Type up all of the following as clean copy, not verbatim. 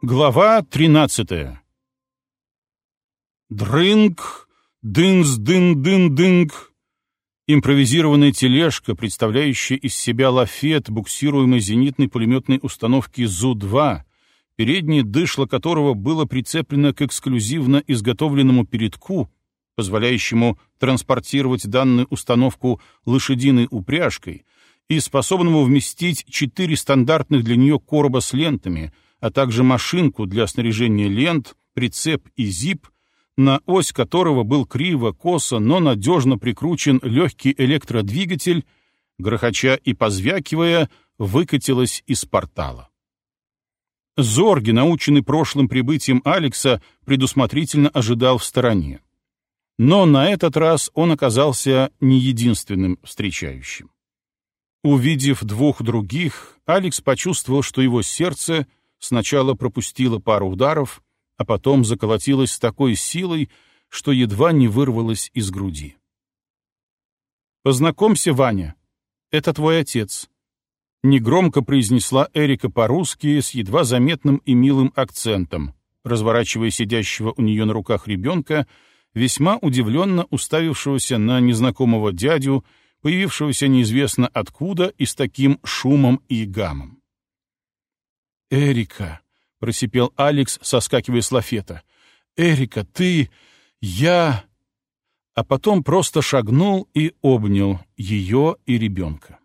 Глава 13. Дрынг, дынс-дын-дын-дынг. Импровизированная тележка, представляющая из себя лафет, буксируемой зенитной пулеметной установки ЗУ-2, переднее дышло которого было прицеплено к эксклюзивно изготовленному передку, позволяющему транспортировать данную установку лошадиной упряжкой и способному вместить 4 стандартных для нее короба с лентами, а также машинку для снаряжения лент, прицеп и зип, на ось которого был криво-косо, но надежно прикручен легкий электродвигатель, грохоча и позвякивая, выкатилась из портала. Зорги, наученный прошлым прибытием Алекса, предусмотрительно ожидал в стороне. Но на этот раз он оказался не единственным встречающим. Увидев 2 других, Алекс почувствовал, что его сердце сначала пропустило пару ударов, а потом заколотилось с такой силой, что едва не вырвалось из груди. «Познакомься, Ваня, это твой отец», — негромко произнесла Эрика по-русски с едва заметным и милым акцентом, разворачивая сидящего у нее на руках ребенка, весьма удивленно уставившегося на незнакомого дядю, появившегося неизвестно откуда и с таким шумом и гамом. «Эрика», — просипел Алекс, соскакивая с лафета, — «Эрика, ты... я...» А потом просто шагнул и обнял ее и ребенка.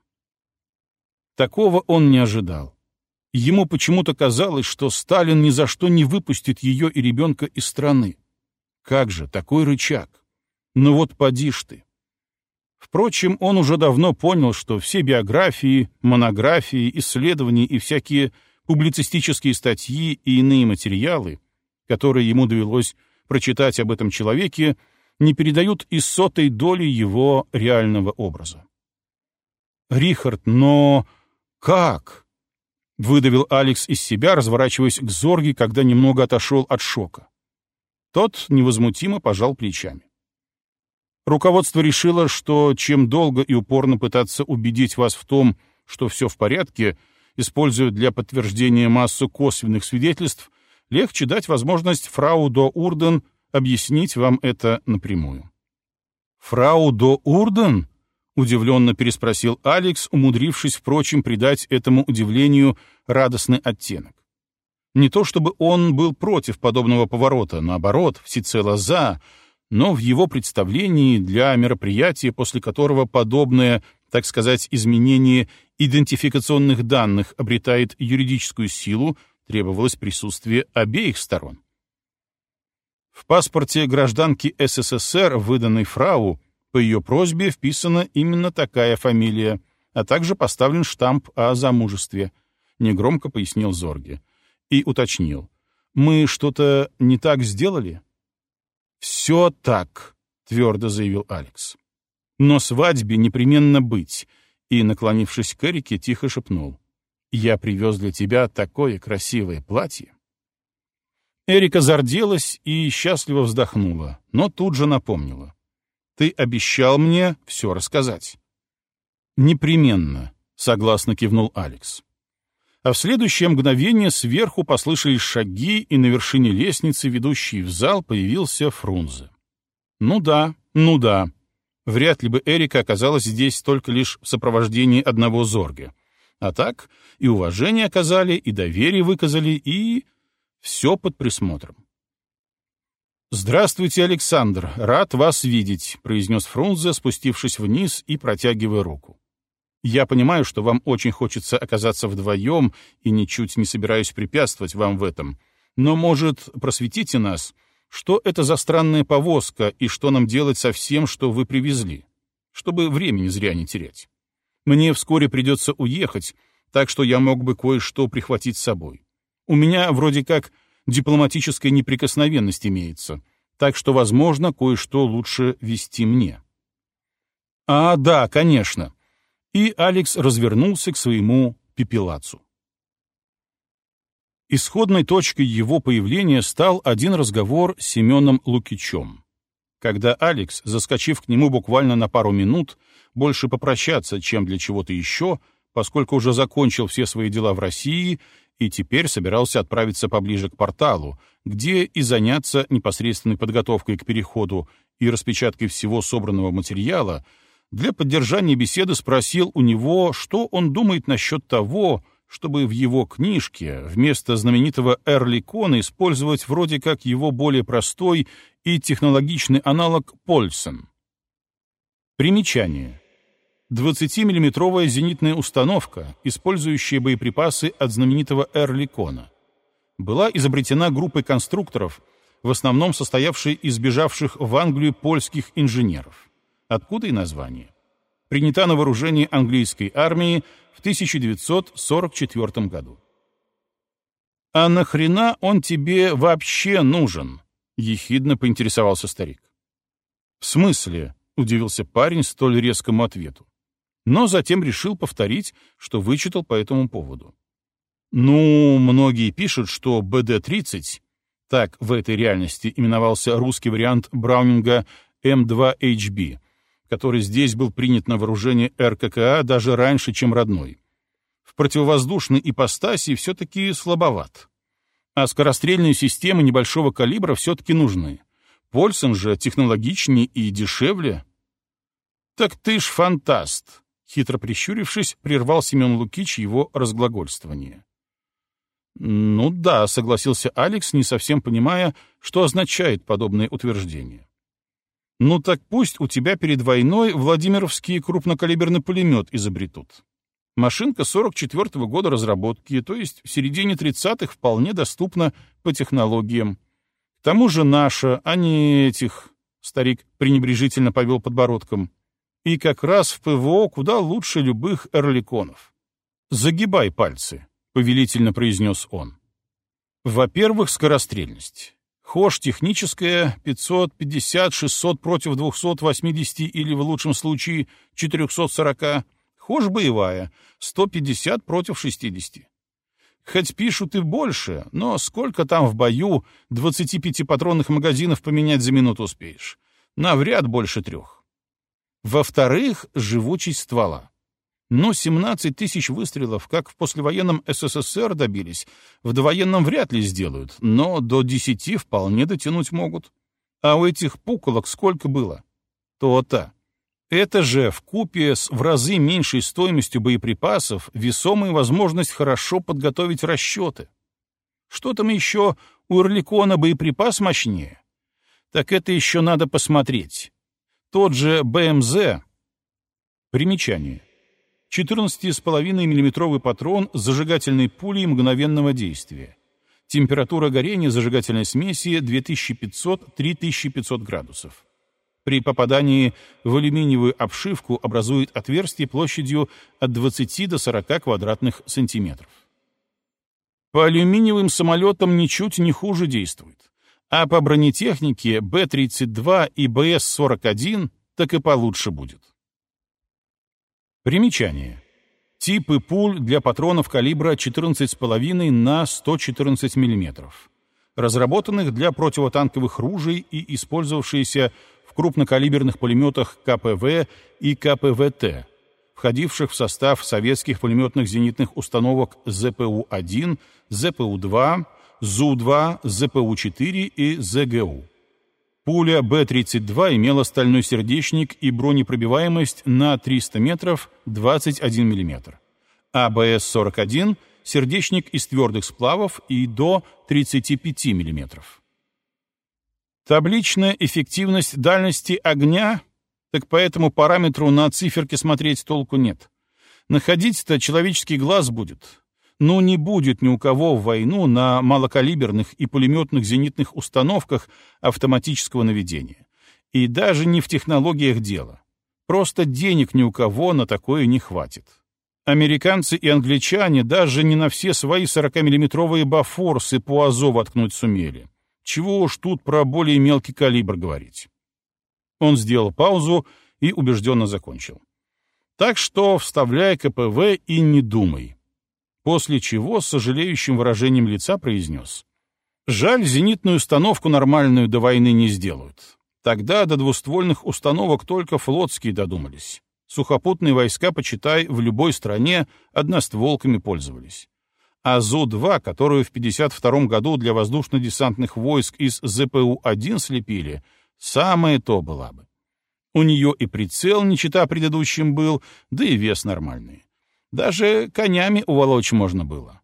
Такого он не ожидал. Ему почему-то казалось, что Сталин ни за что не выпустит ее и ребенка из страны. Как же, такой рычаг? Ну вот поди ж ты. Впрочем, он уже давно понял, что все биографии, монографии, исследования и всякие публицистические статьи и иные материалы, которые ему довелось прочитать об этом человеке, не передают и 100-й доли его реального образа. «Рихард, но как?» — выдавил Алекс из себя, разворачиваясь к Зорге, когда немного отошел от шока. Тот невозмутимо пожал плечами. «Руководство решило, что чем долго и упорно пытаться убедить вас в том, что все в порядке, используя для подтверждения массу косвенных свидетельств, легче дать возможность фрау до Урден объяснить вам это напрямую». «Фрау до Урден?» — удивленно переспросил Алекс, умудрившись, впрочем, придать этому удивлению радостный оттенок. Не то чтобы он был против подобного поворота, наоборот, всецело за, но в его представлении для мероприятия, после которого подобное, так сказать, изменение идентификационных данных обретает юридическую силу, требовалось присутствие обеих сторон. В паспорте гражданки СССР, выданной фрау, по ее просьбе вписана именно такая фамилия, а также поставлен штамп о замужестве, негромко пояснил Зорге. И уточнил. «Мы что-то не так сделали?» «Все так», — твердо заявил Алекс. «Но свадьбе непременно быть», и, наклонившись к Эрике, тихо шепнул. «Я привез для тебя такое красивое платье». Эрика зарделась и счастливо вздохнула, но тут же напомнила. «Ты обещал мне все рассказать». «Непременно», — согласно кивнул Алекс. А в следующее мгновение сверху послышались шаги, и на вершине лестницы, ведущей в зал, появился Фрунзе. Ну да. Вряд ли бы Эрика оказалась здесь только лишь в сопровождении одного Зорга. А так и уважение оказали, и доверие выказали, и... все под присмотром. «Здравствуйте, Александр, рад вас видеть», — произнес Фрунзе, спустившись вниз и протягивая руку. «Я понимаю, что вам очень хочется оказаться вдвоем, и ничуть не собираюсь препятствовать вам в этом. Но, может, просветите нас, что это за странная повозка и что нам делать со всем, что вы привезли, чтобы времени зря не терять? Мне вскоре придется уехать, так что я мог бы кое-что прихватить с собой. У меня вроде как дипломатическая неприкосновенность имеется, так что, возможно, кое-что лучше везти мне». «А, да, конечно». И Алекс развернулся к своему пепелацу. Исходной точкой его появления стал один разговор с Семеном Лукичем. Когда Алекс, заскочив к нему буквально на пару минут, больше попрощаться, чем для чего-то еще, поскольку уже закончил все свои дела в России и теперь собирался отправиться поближе к порталу, где и заняться непосредственной подготовкой к переходу и распечаткой всего собранного материала. Для поддержания беседы спросил у него, что он думает насчет того, чтобы в его книжке вместо знаменитого Эрликона использовать вроде как его более простой и технологичный аналог Польсен. Примечание. 20-миллиметровая зенитная установка, использующая боеприпасы от знаменитого Эрликона, была изобретена группой конструкторов, в основном состоявшей из бежавших в Англию польских инженеров. Откуда и название. Принята на вооружение английской армии в 1944 году. «А нахрена он тебе вообще нужен?» — ехидно поинтересовался старик. «В смысле?» — удивился парень столь резкому ответу. Но затем решил повторить, что вычитал по этому поводу. Ну, многие пишут, что БД-30, так в этой реальности именовался русский вариант Браунинга М2HB, который здесь был принят на вооружение РККА даже раньше, чем родной. В противовоздушной ипостаси все-таки слабоват. А скорострельные системы небольшого калибра все-таки нужны. Польсен же технологичнее и дешевле. «Так ты ж фантаст!» Хитро прищурившись, прервал Семен Лукич его разглагольствование. «Ну да», — согласился Алекс, не совсем понимая, что означает подобное утверждение. «Ну так пусть у тебя перед войной Владимировский крупнокалиберный пулемет изобретут. Машинка 44-го года разработки, то есть в середине 30-х вполне доступна по технологиям. К тому же наша, а не этих», — старик пренебрежительно повел подбородком, «и как раз в ПВО куда лучше любых эрликонов. Загибай пальцы», — повелительно произнес он. «Во-первых, скорострельность. Хошь техническая 550-600 против 280 или, в лучшем случае, 440. Хошь боевая 150 против 60. Хоть пишут и больше, но сколько там в бою 25-патронных магазинов поменять за минуту успеешь? Навряд больше 3. Во-вторых, живучесть ствола. Но 17 тысяч выстрелов, как в послевоенном СССР добились, в довоенном вряд ли сделают, но до 10 вполне дотянуть могут. А у этих пуколок сколько было? То-то. Это же вкупе с в разы меньшей стоимостью боеприпасов весомая возможность хорошо подготовить расчеты. Что там еще у Эрликона боеприпас мощнее? Так это еще надо посмотреть. Тот же БМЗ. Примечание. 14,5 мм патрон с зажигательной пулей мгновенного действия. Температура горения зажигательной смеси 2500-3500 градусов. При попадании в алюминиевую обшивку образует отверстие площадью от 20 до 40 квадратных сантиметров. По алюминиевым самолетам ничуть не хуже действует. А по бронетехнике Б-32 и БС-41 так и получше будет. Примечание. Типы пуль для патронов калибра 14,5 на 114 мм, разработанных для противотанковых ружей и использовавшиеся в крупнокалиберных пулеметах КПВ и КПВТ, входивших в состав советских пулеметных зенитных установок ЗПУ-1, ЗПУ-2, ЗУ-2, ЗПУ-4 и ЗГУ. Пуля Б-32 имела стальной сердечник и бронепробиваемость на 300 метров 21 мм, а БС-41 — сердечник из твердых сплавов и до 35 мм. Табличная эффективность дальности огня, так по этому параметру на циферке смотреть толку нет. Находить-то человеческий глаз будет. Ну, не будет ни у кого в войну на малокалиберных и пулеметных зенитных установках автоматического наведения. И даже не в технологиях дело. Просто денег ни у кого на такое не хватит. Американцы и англичане даже не на все свои 40-миллиметровые бафорсы по Азову воткнуть сумели. Чего уж тут про более мелкий калибр говорить. Он сделал паузу и убежденно закончил. Так что вставляй КПВ и не думай. После чего с сожалеющим выражением лица произнес: «Жаль, зенитную установку нормальную до войны не сделают. Тогда до двуствольных установок только флотские додумались. Сухопутные войска, почитай, в любой стране одностволками пользовались. А ЗУ-2, которую в 1952 году для воздушно-десантных войск из ЗПУ-1 слепили, самое то была бы. У нее и прицел не чета предыдущим был, да и вес нормальный. Даже конями уволочь можно было.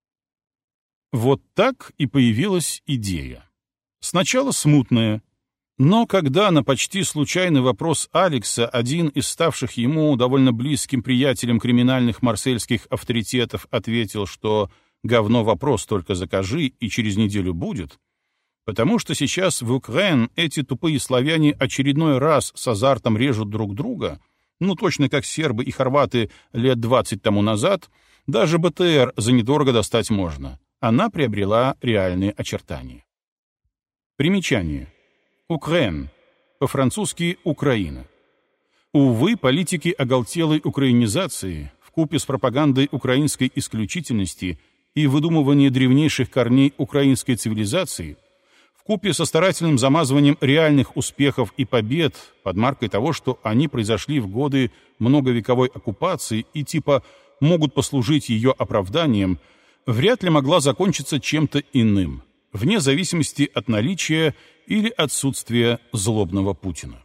Вот так и появилась идея. Сначала смутная, но когда на почти случайный вопрос Алекса один из ставших ему довольно близким приятелем криминальных марсельских авторитетов ответил, что «говно вопрос только закажи, и через неделю будет», потому что сейчас в Украине эти тупые славяне очередной раз с азартом режут друг друга, ну точно как сербы и хорваты лет 20 тому назад, даже БТР за недорого достать можно. Она приобрела реальные очертания. Примечание. Украин. По-французски «Украина». Увы, политики оголтелой украинизации вкупе с пропагандой украинской исключительности и выдумывания древнейших корней украинской цивилизации вкупе со старательным замазыванием реальных успехов и побед под маркой того, что они произошли в годы многовековой оккупации и типа могут послужить ее оправданием, вряд ли могла закончиться чем-то иным, вне зависимости от наличия или отсутствия злобного Путина.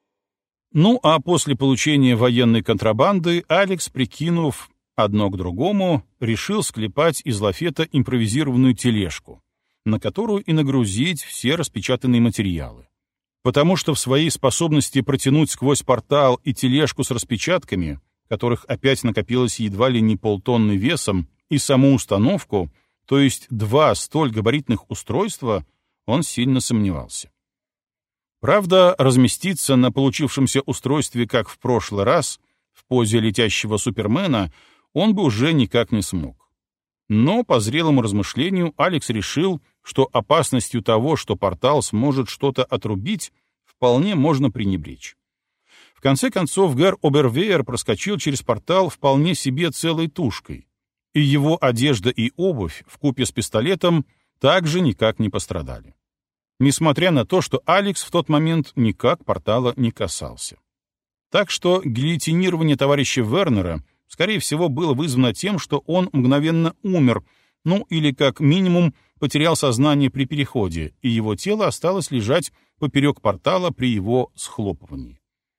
Ну а после получения военной контрабанды Алекс, прикинув одно к другому, решил склепать из лафета импровизированную тележку, на которую и нагрузить все распечатанные материалы. Потому что в своей способности протянуть сквозь портал и тележку с распечатками, которых опять накопилось едва ли не полтонны весом, и саму установку, то есть 2 столь габаритных устройства, он сильно сомневался. Правда, разместиться на получившемся устройстве, как в прошлый раз, в позе летящего супермена, он бы уже никак не смог. Но по зрелому размышлению Алекс решил, что опасностью того, что портал сможет что-то отрубить, вполне можно пренебречь. В конце концов, Гер Обервеер проскочил через портал вполне себе целой тушкой, и его одежда и обувь вкупе с пистолетом также никак не пострадали. Несмотря на то, что Алекс в тот момент никак портала не касался. Так что гильотинирование товарища Вернера, скорее всего, было вызвано тем, что он мгновенно умер, ну или как минимум потерял сознание при переходе, и его тело осталось лежать поперек портала при его схлопывании.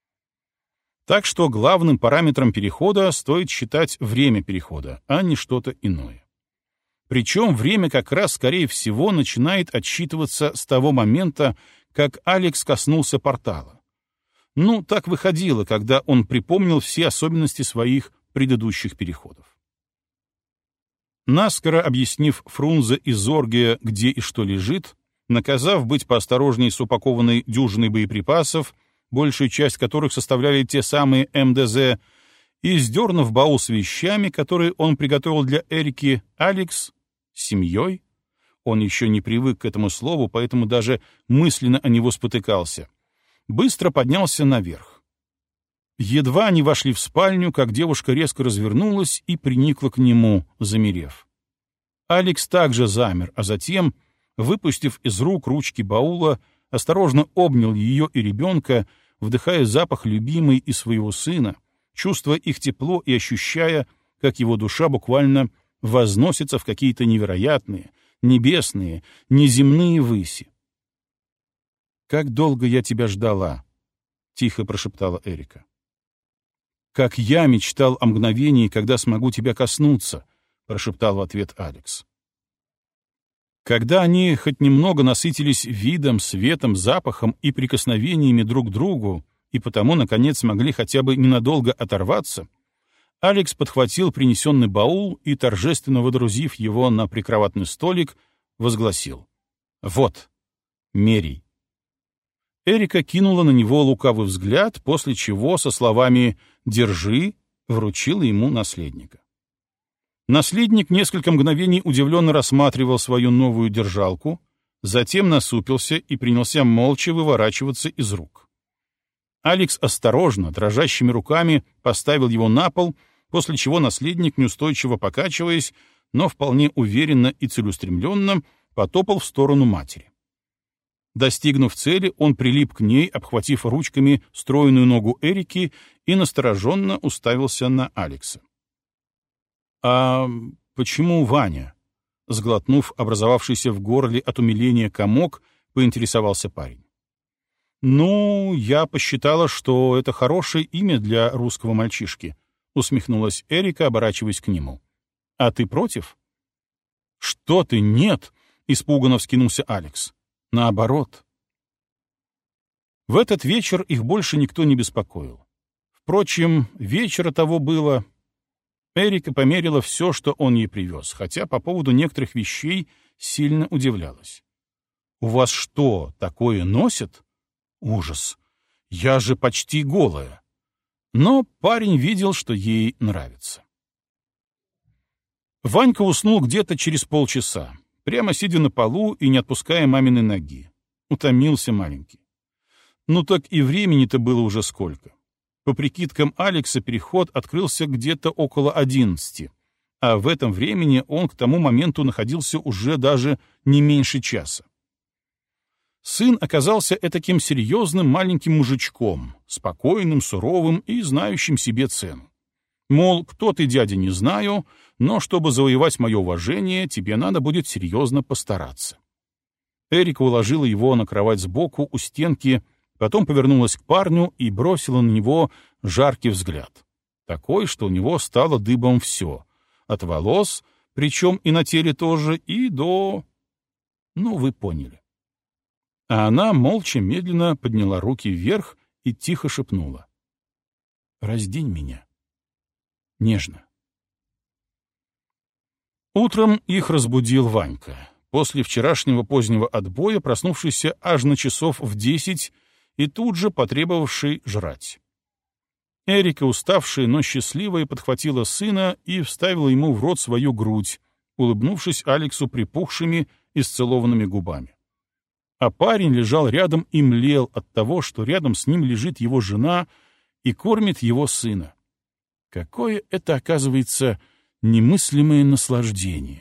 Так что главным параметром перехода стоит считать время перехода, а не что-то иное. Причем время как раз, скорее всего, начинает отсчитываться с того момента, как Алекс коснулся портала. Ну, так выходило, когда он припомнил все особенности своих предыдущих переходов. Наскоро объяснив Фрунзе и Зорге, где и что лежит, наказав быть поосторожнее с упакованной дюжиной боеприпасов, большую часть которых составляли те самые МДЗ, и сдернув баул с вещами, которые он приготовил для Эрики, Алекс с семьей, он еще не привык к этому слову, поэтому даже мысленно о него спотыкался, быстро поднялся наверх. Едва они вошли в спальню, как девушка резко развернулась и приникла к нему, замерев. Алекс также замер, а затем, выпустив из рук ручки баула, осторожно обнял ее и ребенка, вдыхая запах любимой и своего сына, чувствуя их тепло и ощущая, как его душа буквально возносится в какие-то невероятные, небесные, неземные выси. «Как долго я тебя ждала», — тихо прошептала Эрика. «Как я мечтал о мгновении, когда смогу тебя коснуться», — прошептал в ответ Алекс. Когда они хоть немного насытились видом, светом, запахом и прикосновениями друг к другу, и потому, наконец, смогли хотя бы ненадолго оторваться, Алекс подхватил принесенный баул и, торжественно водрузив его на прикроватный столик, возгласил: «Вот, мерей». Эрика кинула на него лукавый взгляд, после чего со словами «держи» вручила ему наследника. Наследник несколько мгновений удивленно рассматривал свою новую держалку, затем насупился и принялся молча выворачиваться из рук. Алекс осторожно, дрожащими руками поставил его на пол, после чего наследник, неустойчиво покачиваясь, но вполне уверенно и целеустремленно, потопал в сторону матери. Достигнув цели, он прилип к ней, обхватив ручками стройную ногу Эрики, и настороженно уставился на Алекса. «А почему Ваня?» Сглотнув образовавшийся в горле от умиления комок, поинтересовался парень. «Ну, я посчитала, что это хорошее имя для русского мальчишки», — усмехнулась Эрика, оборачиваясь к нему. «А ты против?» «Что ты, нет!» — испуганно вскинулся Алекс. «Наоборот». В этот вечер их больше никто не беспокоил. Впрочем, вечера того было. Эрика померила все, что он ей привез, хотя по поводу некоторых вещей сильно удивлялась. «У вас что, такое носят? Ужас! Я же почти голая!» Но парень видел, что ей нравится. Ванька уснул где-то через полчаса, прямо сидя на полу и не отпуская маминой ноги. Утомился маленький. Ну так и времени-то было уже сколько. По прикидкам Алекса, переход открылся где-то около 11, а в этом времени он к тому моменту находился уже даже не меньше часа. Сын оказался этаким серьезным маленьким мужичком, спокойным, суровым и знающим себе цену. Мол, кто ты, дядя, не знаю, но чтобы завоевать мое уважение, тебе надо будет серьезно постараться. Эрика уложила его на кровать сбоку у стенки, потом повернулась к парню и бросила на него жаркий взгляд. Такой, что у него стало дыбом все. От волос, причем и на теле тоже, и до... Ну, вы поняли. А она молча медленно подняла руки вверх и тихо шепнула. «Раздень меня. Нежно». Утром их разбудил Ванька, после вчерашнего позднего отбоя, проснувшийся аж на часов в 10 и тут же потребовавший жрать. Эрика, уставшая, но счастливая, подхватила сына и вставила ему в рот свою грудь, улыбнувшись Алексу припухшими и исцелованными губами. А парень лежал рядом и млел от того, что рядом с ним лежит его жена и кормит его сына. Какое это, оказывается, немыслимое наслаждение.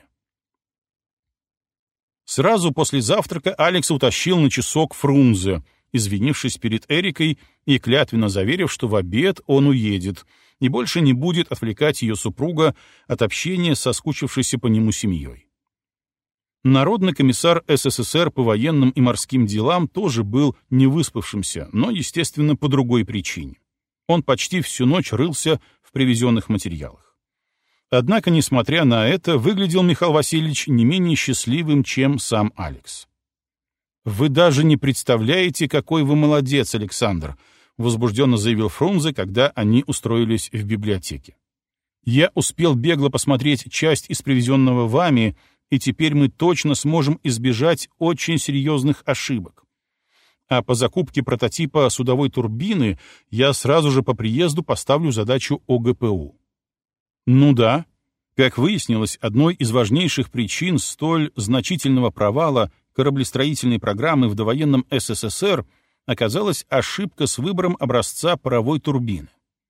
Сразу после завтрака Алекс утащил на часок Фрунзе, извинившись перед Эрикой и клятвенно заверив, что в обед он уедет и больше не будет отвлекать ее супруга от общения со соскучившейся по нему семьей. Народный комиссар СССР по военным и морским делам тоже был невыспавшимся, но, естественно, по другой причине. Он почти всю ночь рылся в привезенных материалах. Однако, несмотря на это, выглядел Михаил Васильевич не менее счастливым, чем сам Алекс. «Вы даже не представляете, какой вы молодец, Александр», — возбужденно заявил Фрунзе, когда они устроились в библиотеке. «Я успел бегло посмотреть часть из привезенного вами, и теперь мы точно сможем избежать очень серьезных ошибок. А по закупке прототипа судовой турбины я сразу же по приезду поставлю задачу ОГПУ». Ну да, как выяснилось, одной из важнейших причин столь значительного провала кораблестроительной программы в довоенном СССР оказалась ошибка с выбором образца паровой турбины.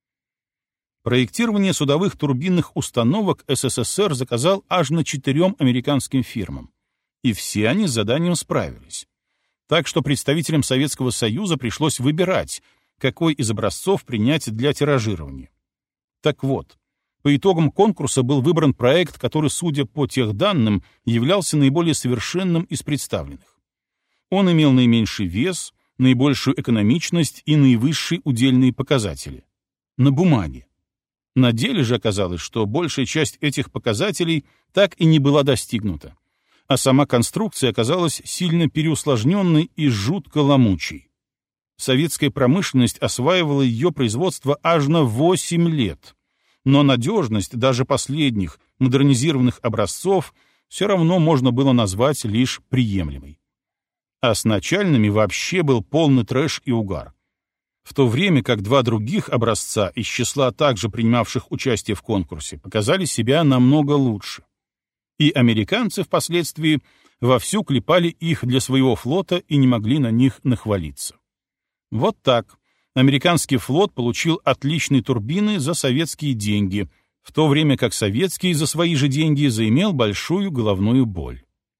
Проектирование судовых турбинных установок СССР заказал аж на 4 американским фирмам, и все они с заданием справились. Так что представителям Советского Союза пришлось выбирать, какой из образцов принять для тиражирования. Так вот, по итогам конкурса был выбран проект, который, судя по тех данным, являлся наиболее совершенным из представленных. Он имел наименьший вес, наибольшую экономичность и наивысшие удельные показатели. На бумаге. На деле же оказалось, что большая часть этих показателей так и не была достигнута, а сама конструкция оказалась сильно переусложненной и жутко ломучей. Советская промышленность осваивала ее производство аж на 8 лет, но надежность даже последних модернизированных образцов все равно можно было назвать лишь приемлемой. А с начальными вообще был полный трэш и угар. В то время как 2 других образца из числа также принимавших участие в конкурсе показали себя намного лучше. И американцы впоследствии вовсю клепали их для своего флота и не могли на них нахвалиться. Вот так американский флот получил отличные турбины за советские деньги, в то время как советский за свои же деньги заимел большую головную боль.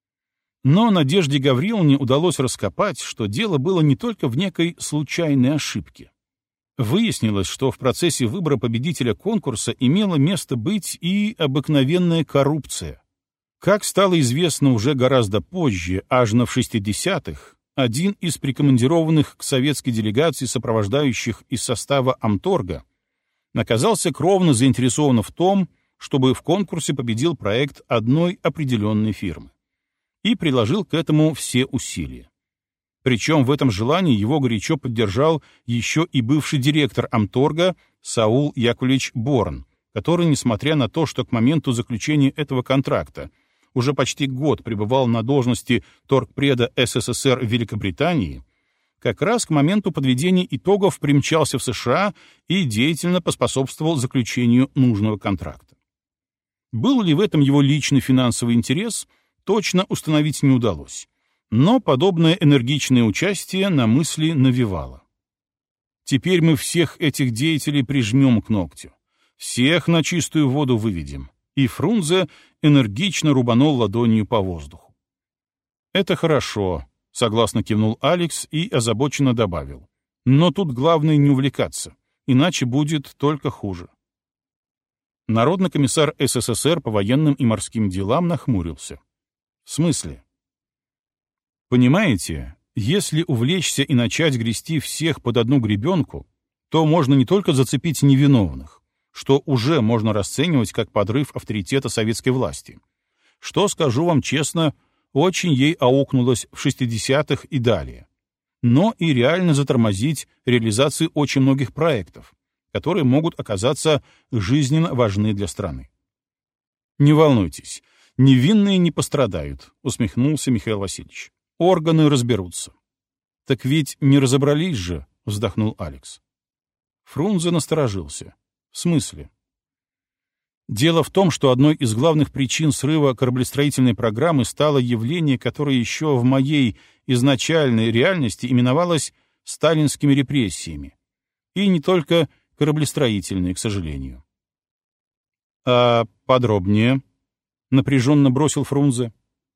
Но Надежде Гавриловне удалось раскопать, что дело было не только в некой случайной ошибке. Выяснилось, что в процессе выбора победителя конкурса имела место быть и обыкновенная коррупция. Как стало известно уже гораздо позже, аж в 60-х, один из прикомандированных к советской делегации сопровождающих из состава Амторга оказался кровно заинтересован в том, чтобы в конкурсе победил проект одной определенной фирмы, и приложил к этому все усилия. Причем в этом желании его горячо поддержал еще и бывший директор Амторга Саул Яковлевич Борн, который, несмотря на то, что к моменту заключения этого контракта уже почти год пребывал на должности торгпреда СССР в Великобритании, как раз к моменту подведения итогов примчался в США и деятельно поспособствовал заключению нужного контракта. Был ли в этом его личный финансовый интерес, точно установить не удалось, но подобное энергичное участие на мысли навевало. Теперь мы всех этих деятелей прижмем к ногтю, всех на чистую воду выведем, и Фрунзе энергично рубанул ладонью по воздуху. «Это хорошо», — согласно кивнул Алекс и озабоченно добавил. «Но тут главное не увлекаться, иначе будет только хуже». Народный комиссар СССР по военным и морским делам нахмурился. «В смысле?» «Понимаете, если увлечься и начать грести всех под одну гребенку, то можно не только зацепить невиновных, что уже можно расценивать как подрыв авторитета советской власти, что, скажу вам честно, очень ей аукнулось в 60-х и далее, но и реально затормозить реализацию очень многих проектов, которые могут оказаться жизненно важны для страны. «Не волнуйтесь, невинные не пострадают», — усмехнулся Михаил Васильевич. «Органы разберутся». «Так ведь не разобрались же», — вздохнул Алекс. Фрунзе насторожился. «В смысле?» Дело в том, что одной из главных причин срыва кораблестроительной программы стало явление, которое еще в моей изначальной реальности именовалось сталинскими репрессиями. И не только кораблестроительные, к сожалению. «А подробнее?» — напряженно бросил Фрунзе.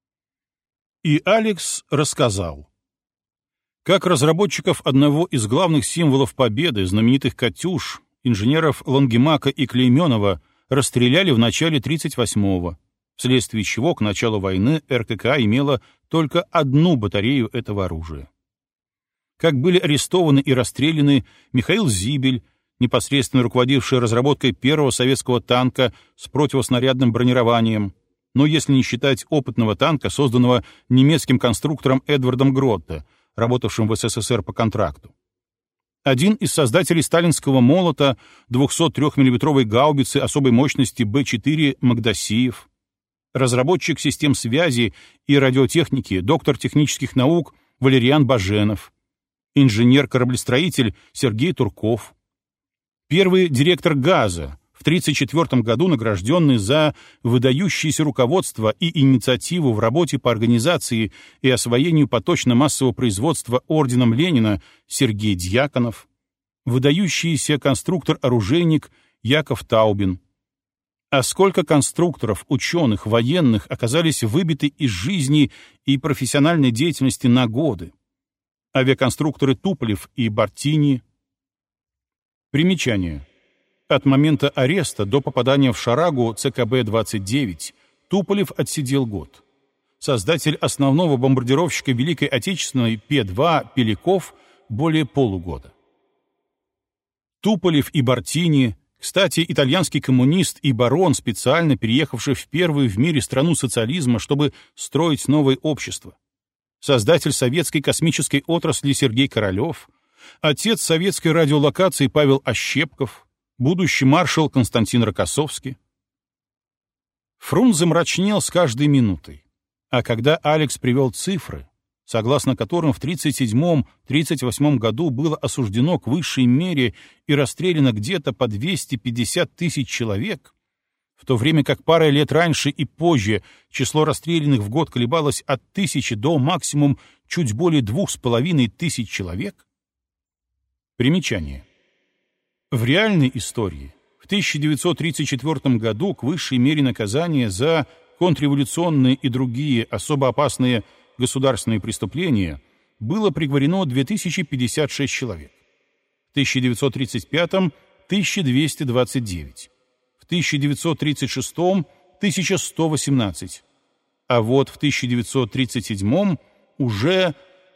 И Алекс рассказал, как разработчиков одного из главных символов победы, знаменитых «Катюш», инженеров Лангемака и Клейменова, расстреляли в начале 1938-го, вследствие чего к началу войны РККА имела только одну батарею этого оружия. Как были арестованы и расстреляны Михаил Зибель, непосредственно руководивший разработкой первого советского танка с противоснарядным бронированием, но если не считать опытного танка, созданного немецким конструктором Эдвардом Гротте, работавшим в СССР по контракту. Один из создателей сталинского молота, 203 мм гаубицы особой мощности Б-4 Магдасиев, разработчик систем связи и радиотехники, доктор технических наук Валериан Баженов, инженер-кораблестроитель Сергей Турков, первый директор ГАЗа, в 1934 году награжденный за выдающееся руководство и инициативу в работе по организации и освоению поточно-массового производства орденом Ленина Сергей Дьяконов, выдающийся конструктор-оружейник Яков Таубин. А сколько конструкторов, ученых, военных оказались выбиты из жизни и профессиональной деятельности на годы? Авиаконструкторы Туполев и Бартини. Примечание. От момента ареста до попадания в шарагу ЦКБ-29 Туполев отсидел год. Создатель основного бомбардировщика Великой Отечественной П-2 Пеликов более полугода. Туполев и Бартини, кстати, итальянский коммунист и барон, специально переехавший в первую в мире страну социализма, чтобы строить новое общество. Создатель советской космической отрасли Сергей Королев, отец советской радиолокации Павел Ощепков, будущий маршал Константин Рокоссовский. Фрунзе мрачнел с каждой минутой. А когда Алекс привел цифры, согласно которым в 1937-1938 году было осуждено к высшей мере и расстреляно где-то по 250 тысяч человек, в то время как парой лет раньше и позже число расстрелянных в год колебалось от 1000 до максимум чуть более 2500 человек. Примечание. В реальной истории в 1934 году к высшей мере наказания за контрреволюционные и другие особо опасные государственные преступления было приговорено 2056 человек. В 1935 — 1229. В 1936 — 1118. а вот в 1937 уже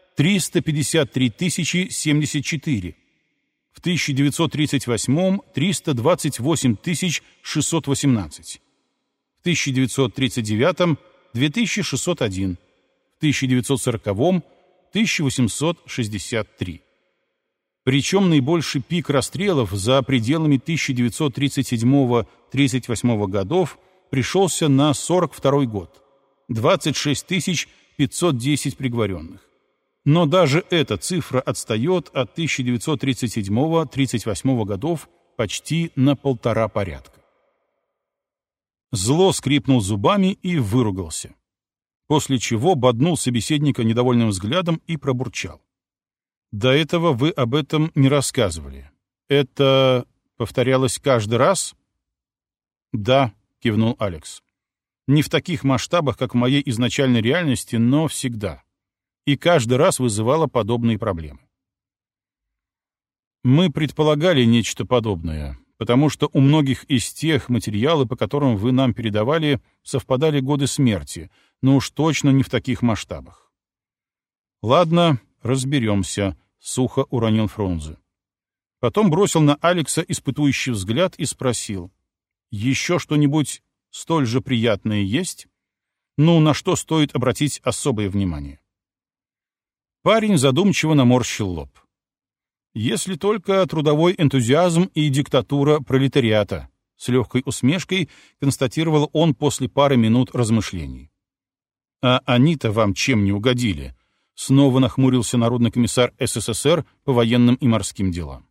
353 074, в 1938 — 328 618, в 1939 — 2601, в 1940 — 1863. Причем наибольший пик расстрелов за пределами 1937-38 годов пришелся на 42 год — 26 510 приговоренных. Но даже эта цифра отстает от 1937-38 годов почти на 1,5 порядка. Зло скрипнул зубами и выругался, после чего боднул собеседника недовольным взглядом и пробурчал: «До этого вы об этом не рассказывали. Это повторялось каждый раз?» «Да», — кивнул Алекс. «Не в таких масштабах, как в моей изначальной реальности, но всегда. И каждый раз вызывало подобные проблемы». «Мы предполагали нечто подобное, потому что у многих из тех материалов, по которым вы нам передавали, совпадали годы смерти, но уж точно не в таких масштабах». «Ладно, разберемся», — сухо уронил Фрунзе. Потом бросил на Алекса испытующий взгляд и спросил: «Еще что-нибудь столь же приятное есть? Ну, на что стоит обратить особое внимание?» Парень задумчиво наморщил лоб. «Если только трудовой энтузиазм и диктатура пролетариата», — с легкой усмешкой констатировал он после пары минут размышлений. «А они-то вам чем не угодили?» — снова нахмурился народный комиссар СССР по военным и морским делам.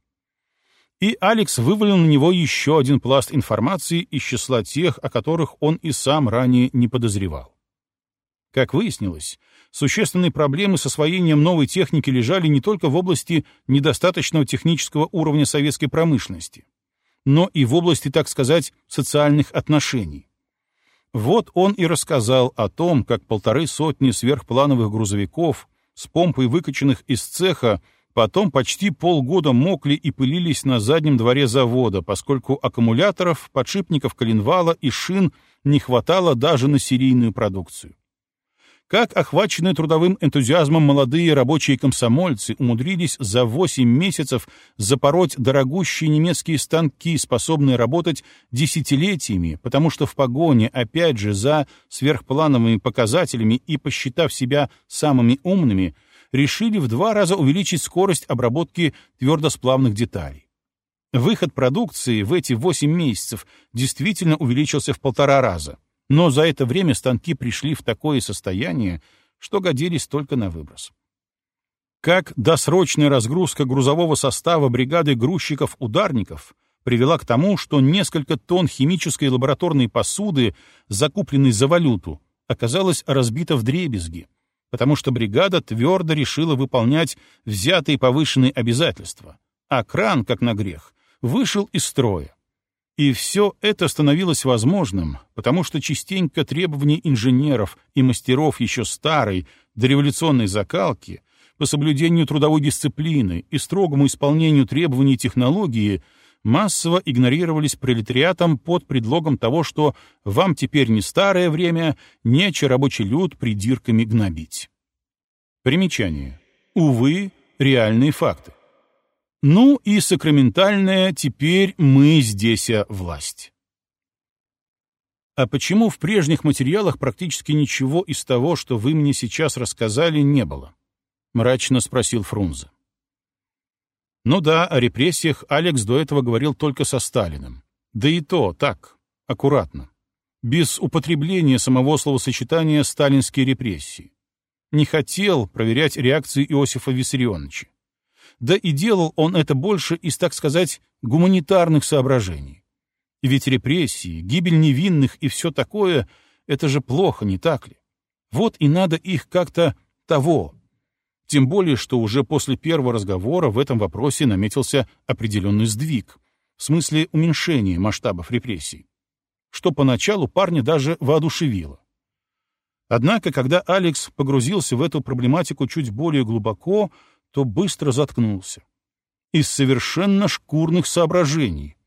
И Алекс вывалил на него еще один пласт информации из числа тех, о которых он и сам ранее не подозревал. Как выяснилось, существенные проблемы с освоением новой техники лежали не только в области недостаточного технического уровня советской промышленности, но и в области, так сказать, социальных отношений. Вот он и рассказал о том, как 150 сверхплановых грузовиков с помпой, выкачанных из цеха, потом почти полгода мокли и пылились на заднем дворе завода, поскольку аккумуляторов, подшипников коленвала и шин не хватало даже на серийную продукцию. Как охваченные трудовым энтузиазмом молодые рабочие комсомольцы умудрились за 8 месяцев запороть дорогущие немецкие станки, способные работать десятилетиями, потому что в погоне, опять же, за сверхплановыми показателями и посчитав себя самыми умными, решили в 2 раза увеличить скорость обработки твердосплавных деталей. Выход продукции в эти 8 месяцев действительно увеличился в 1,5 раза. Но за это время станки пришли в такое состояние, что годились только на выброс. Как досрочная разгрузка грузового состава бригады грузчиков-ударников привела к тому, что несколько тонн химической лабораторной посуды, закупленной за валюту, оказалось разбито вдребезги, потому что бригада твердо решила выполнять взятые повышенные обязательства, а кран, как на грех, вышел из строя. И все это становилось возможным, потому что частенько требования инженеров и мастеров еще старой, дореволюционной закалки по соблюдению трудовой дисциплины и строгому исполнению требований технологии массово игнорировались пролетариатом под предлогом того, что вам теперь не старое время, нече рабочий люд придирками гнобить. Примечание. Увы, реальные факты. Ну и сакраментальная «теперь мы здесь власть». «А почему в прежних материалах практически ничего из того, что вы мне сейчас рассказали, не было?» — мрачно спросил Фрунзе. Ну да, о репрессиях Алекс до этого говорил только со Сталиным. Да и то так, аккуратно, без употребления самого словосочетания «сталинские репрессии». Не хотел проверять реакцию Иосифа Виссарионовича. Да и делал он это больше из, так сказать, гуманитарных соображений. Ведь репрессии, гибель невинных и все такое — это же плохо, не так ли? Вот и надо их как-то того. Тем более, что уже после первого разговора в этом вопросе наметился определенный сдвиг, в смысле уменьшения масштабов репрессий, что поначалу парня даже воодушевило. Однако, когда Алекс погрузился в эту проблематику чуть более глубоко, то быстро заткнулся. Из совершенно шкурных соображений.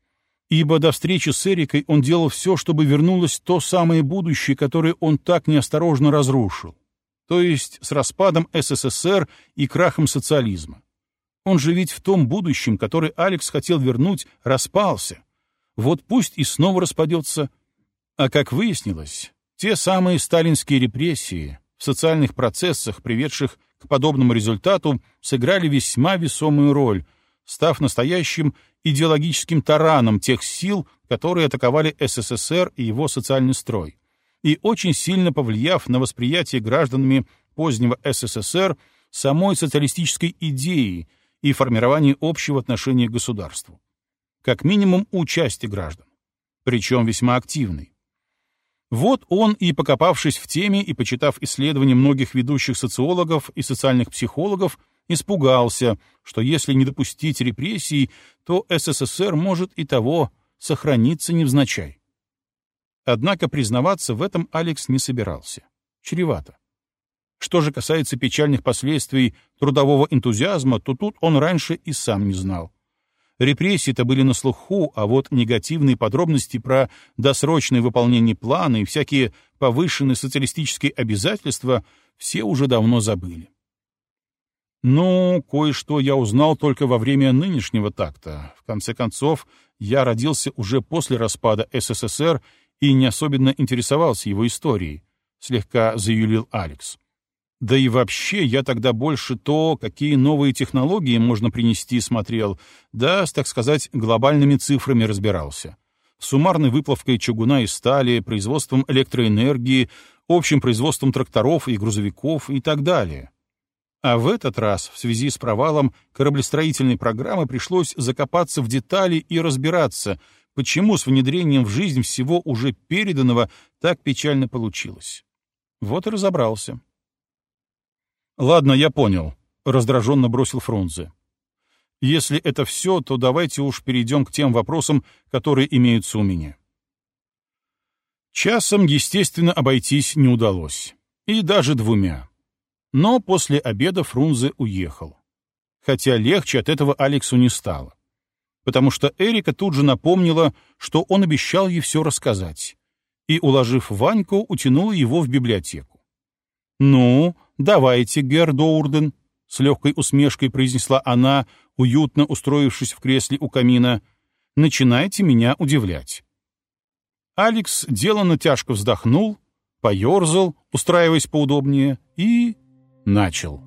ибо до встречи с Эрикой он делал все, чтобы вернулось то самое будущее, которое он так неосторожно разрушил, то есть с распадом СССР и крахом социализма. Он же ведь в том будущем, который Алекс хотел вернуть, распался. Вот пусть и снова распадется. А как выяснилось, те самые сталинские репрессии в социальных процессах, приведших к подобному результату, сыграли весьма весомую роль, став настоящим идеологическим тараном тех сил, которые атаковали СССР и его социальный строй, и очень сильно повлияв на восприятие гражданами позднего СССР самой социалистической идеи и формирование общего отношения к государству. Как минимум у части граждан. Причем весьма активной. Вот он и, покопавшись в теме и почитав исследования многих ведущих социологов и социальных психологов, испугался, что если не допустить репрессий, то СССР может и того сохраниться невзначай. Однако признаваться в этом Алекс не собирался. Чревато. Что же касается печальных последствий трудового энтузиазма, то тут он раньше и сам не знал. Репрессии-то были на слуху, а вот негативные подробности про досрочное выполнение плана и всякие повышенные социалистические обязательства все уже давно забыли. Ну, кое-что я узнал только во время нынешнего такта. В конце концов, я родился уже после распада СССР и не особенно интересовался его историей, слегка заюлил Алекс. Да и вообще, я тогда больше то, какие новые технологии можно принести, смотрел, да, с, так сказать, глобальными цифрами разбирался. Суммарной выплавкой чугуна и стали, производством электроэнергии, общим производством тракторов и грузовиков и так далее. А в этот раз, в связи с провалом кораблестроительной программы, пришлось закопаться в детали и разбираться, почему с внедрением в жизнь всего уже переданного так печально получилось. Вот и разобрался. «Ладно, я понял», — раздраженно бросил Фрунзе. «Если это все, то давайте уж перейдем к тем вопросам, которые имеются у меня». Часом, естественно, обойтись не удалось. И даже 2. Но после обеда Фрунзе уехал. Хотя легче от этого Алексу не стало. Потому что Эрика тут же напомнила, что он обещал ей все рассказать. И, уложив Ваньку, утянула его в библиотеку. «Ну, давайте, Герр Доурден», — с легкой усмешкой произнесла она, уютно устроившись в кресле у камина, — «начинайте меня удивлять». Алекс деланно тяжко вздохнул, поерзал, устраиваясь поудобнее, и начал.